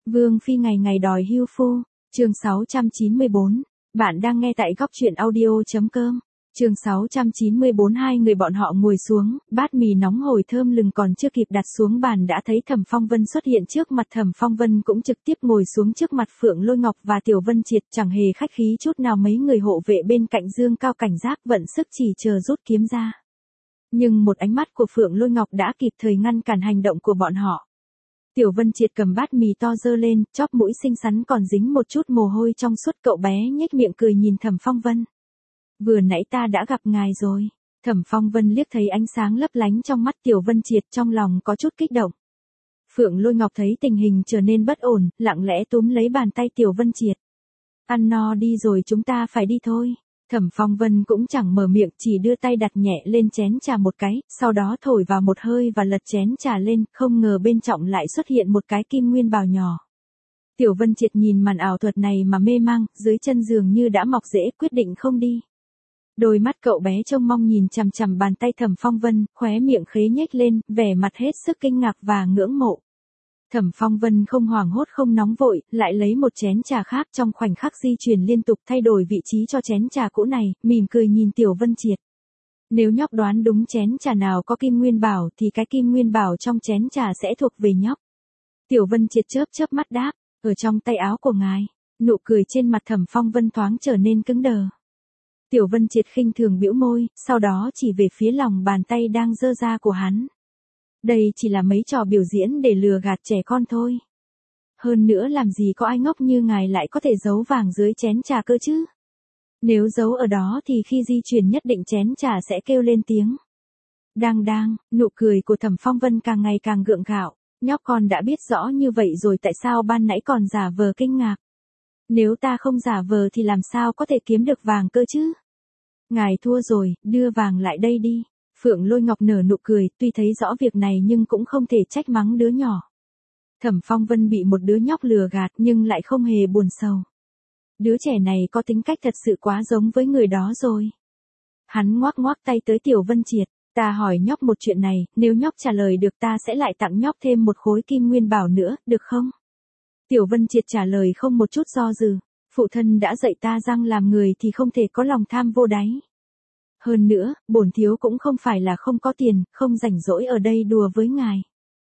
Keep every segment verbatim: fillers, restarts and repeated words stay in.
Vương Phi ngày ngày đòi hưu phu, chương sáu trăm chín mươi bốn. Bạn đang nghe tại góc truyện audio.com. Chương sáu trăm chín mươi bốn. Hai người bọn họ ngồi xuống, bát mì nóng hổi thơm lừng còn chưa kịp đặt xuống bàn đã thấy Thẩm Phong Vân xuất hiện trước mặt. Thẩm Phong Vân cũng trực tiếp ngồi xuống trước mặt Phượng Lôi Ngọc và Tiểu Vân Triệt, chẳng hề khách khí chút nào. Mấy người hộ vệ bên cạnh dương cao cảnh giác, vận sức chỉ chờ rút kiếm ra. Nhưng một ánh mắt của Phượng Lôi Ngọc đã kịp thời ngăn cản hành động của bọn họ. Tiểu Vân Triệt cầm bát mì to dơ lên, chóp mũi xinh xắn còn dính một chút mồ hôi trong suốt. Cậu bé nhếch miệng cười nhìn Thẩm Phong Vân. Vừa nãy ta đã gặp ngài rồi. Thẩm Phong Vân liếc thấy ánh sáng lấp lánh trong mắt Tiểu Vân Triệt, trong lòng có chút kích động. Phượng Lôi Ngọc thấy tình hình trở nên bất ổn, lặng lẽ túm lấy bàn tay Tiểu Vân Triệt. Ăn no đi rồi, chúng ta phải đi thôi. Thẩm Phong Vân cũng chẳng mở miệng, chỉ đưa tay đặt nhẹ lên chén trà một cái, sau đó thổi vào một hơi và lật chén trà lên, không ngờ bên trong lại xuất hiện một cái kim nguyên bảo nhỏ. Tiểu Vân Triệt nhìn màn ảo thuật này mà mê mang, dưới chân giường như đã mọc rễ, quyết định không đi. Đôi mắt cậu bé trông mong nhìn chằm chằm bàn tay Thẩm Phong Vân, khóe miệng khế nhếch lên, vẻ mặt hết sức kinh ngạc và ngưỡng mộ. Thẩm Phong Vân không hoảng hốt không nóng vội, lại lấy một chén trà khác, trong khoảnh khắc di chuyển liên tục thay đổi vị trí cho chén trà cũ này, mỉm cười nhìn Tiểu Vân Triệt. Nếu nhóc đoán đúng chén trà nào có kim nguyên bảo thì cái kim nguyên bảo trong chén trà sẽ thuộc về nhóc. Tiểu Vân Triệt chớp chớp mắt đáp, ở trong tay áo của ngài. Nụ cười trên mặt Thẩm Phong Vân thoáng trở nên cứng đờ. Tiểu Vân Triệt khinh thường bĩu môi, sau đó chỉ về phía lòng bàn tay đang giơ ra của hắn. Đây chỉ là mấy trò biểu diễn để lừa gạt trẻ con thôi. Hơn nữa làm gì có ai ngốc như ngài lại có thể giấu vàng dưới chén trà cơ chứ? Nếu giấu ở đó thì khi di chuyển nhất định chén trà sẽ kêu lên tiếng. Đang đang, nụ cười của Thẩm Phong Vân càng ngày càng gượng gạo. Nhóc con đã biết rõ như vậy rồi, tại sao ban nãy còn giả vờ kinh ngạc? Nếu ta không giả vờ thì làm sao có thể kiếm được vàng cơ chứ? Ngài thua rồi, đưa vàng lại đây đi. Phượng Lôi Ngọc nở nụ cười, tuy thấy rõ việc này nhưng cũng không thể trách mắng đứa nhỏ. Thẩm Phong Vân bị một đứa nhóc lừa gạt nhưng lại không hề buồn sầu. Đứa trẻ này có tính cách thật sự quá giống với người đó rồi. Hắn ngoác ngoác tay tới Tiểu Vân Triệt, ta hỏi nhóc một chuyện này, nếu nhóc trả lời được ta sẽ lại tặng nhóc thêm một khối kim nguyên bảo nữa, được không? Tiểu Vân Triệt trả lời không một chút do dự, phụ thân đã dạy ta rằng làm người thì không thể có lòng tham vô đáy. Hơn nữa, bổn thiếu cũng không phải là không có tiền, không rảnh rỗi ở đây đùa với ngài.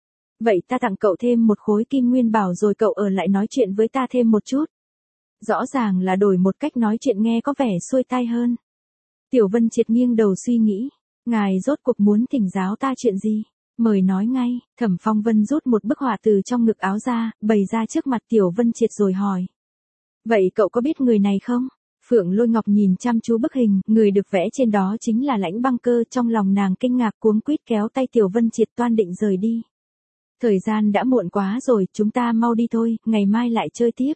Vậy ta tặng cậu thêm một khối kim nguyên bảo rồi cậu ở lại nói chuyện với ta thêm một chút. Rõ ràng là đổi một cách nói chuyện nghe có vẻ xuôi tai hơn. Tiểu Vân Triệt nghiêng đầu suy nghĩ, ngài rốt cuộc muốn thỉnh giáo ta chuyện gì? Mời nói ngay. Thẩm Phong Vân rút một bức họa từ trong ngực áo ra, bày ra trước mặt Tiểu Vân Triệt rồi hỏi. Vậy cậu có biết người này không? Phượng Lôi Ngọc nhìn chăm chú bức hình, người được vẽ trên đó chính là Lãnh Băng Cơ. Trong lòng nàng kinh ngạc cuống quýt kéo tay Tiểu Vân Triệt toan định rời đi. Thời gian đã muộn quá rồi, chúng ta mau đi thôi, ngày mai lại chơi tiếp.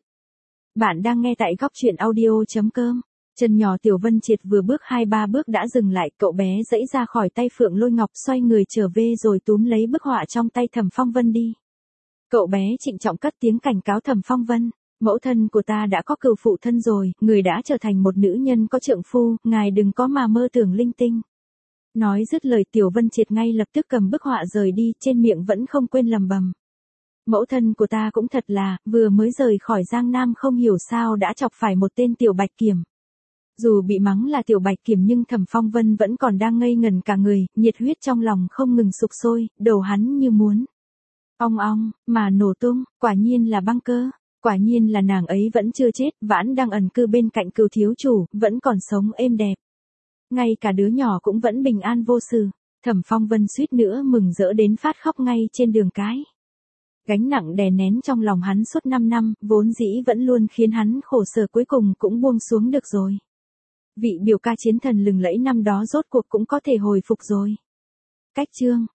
Bạn đang nghe tại góc truyện audio.com. Chân nhỏ Tiểu Vân Triệt vừa bước hai ba bước đã dừng lại, cậu bé giãy ra khỏi tay Phượng Lôi Ngọc, xoay người trở về rồi túm lấy bức họa trong tay Thẩm Phong Vân đi. Cậu bé trịnh trọng cất tiếng cảnh cáo Thẩm Phong Vân. Mẫu thân của ta đã có cừu phụ thân rồi, người đã trở thành một nữ nhân có trượng phu, ngài đừng có mà mơ tưởng linh tinh. Nói dứt lời Tiểu Vân Triệt ngay lập tức cầm bức họa rời đi, trên miệng vẫn không quên lầm bầm. Mẫu thân của ta cũng thật là, vừa mới rời khỏi Giang Nam không hiểu sao đã chọc phải một tên Tiểu Bạch Kiểm. Dù bị mắng là Tiểu Bạch Kiểm nhưng Thẩm Phong Vân vẫn còn đang ngây ngần cả người, nhiệt huyết trong lòng không ngừng sục sôi, đầu hắn như muốn ong ong mà nổ tung. Quả nhiên là Băng Cơ. Quả nhiên là nàng ấy vẫn chưa chết, vẫn đang ẩn cư bên cạnh Cừu thiếu chủ, vẫn còn sống êm đẹp. Ngay cả đứa nhỏ cũng vẫn bình an vô sự. Thẩm Phong Vân suýt nữa mừng rỡ đến phát khóc ngay trên đường cái. Gánh nặng đè nén trong lòng hắn suốt năm năm, vốn dĩ vẫn luôn khiến hắn khổ sở cuối cùng cũng buông xuống được rồi. Vị biểu ca chiến thần lừng lẫy năm đó rốt cuộc cũng có thể hồi phục rồi. Cách chương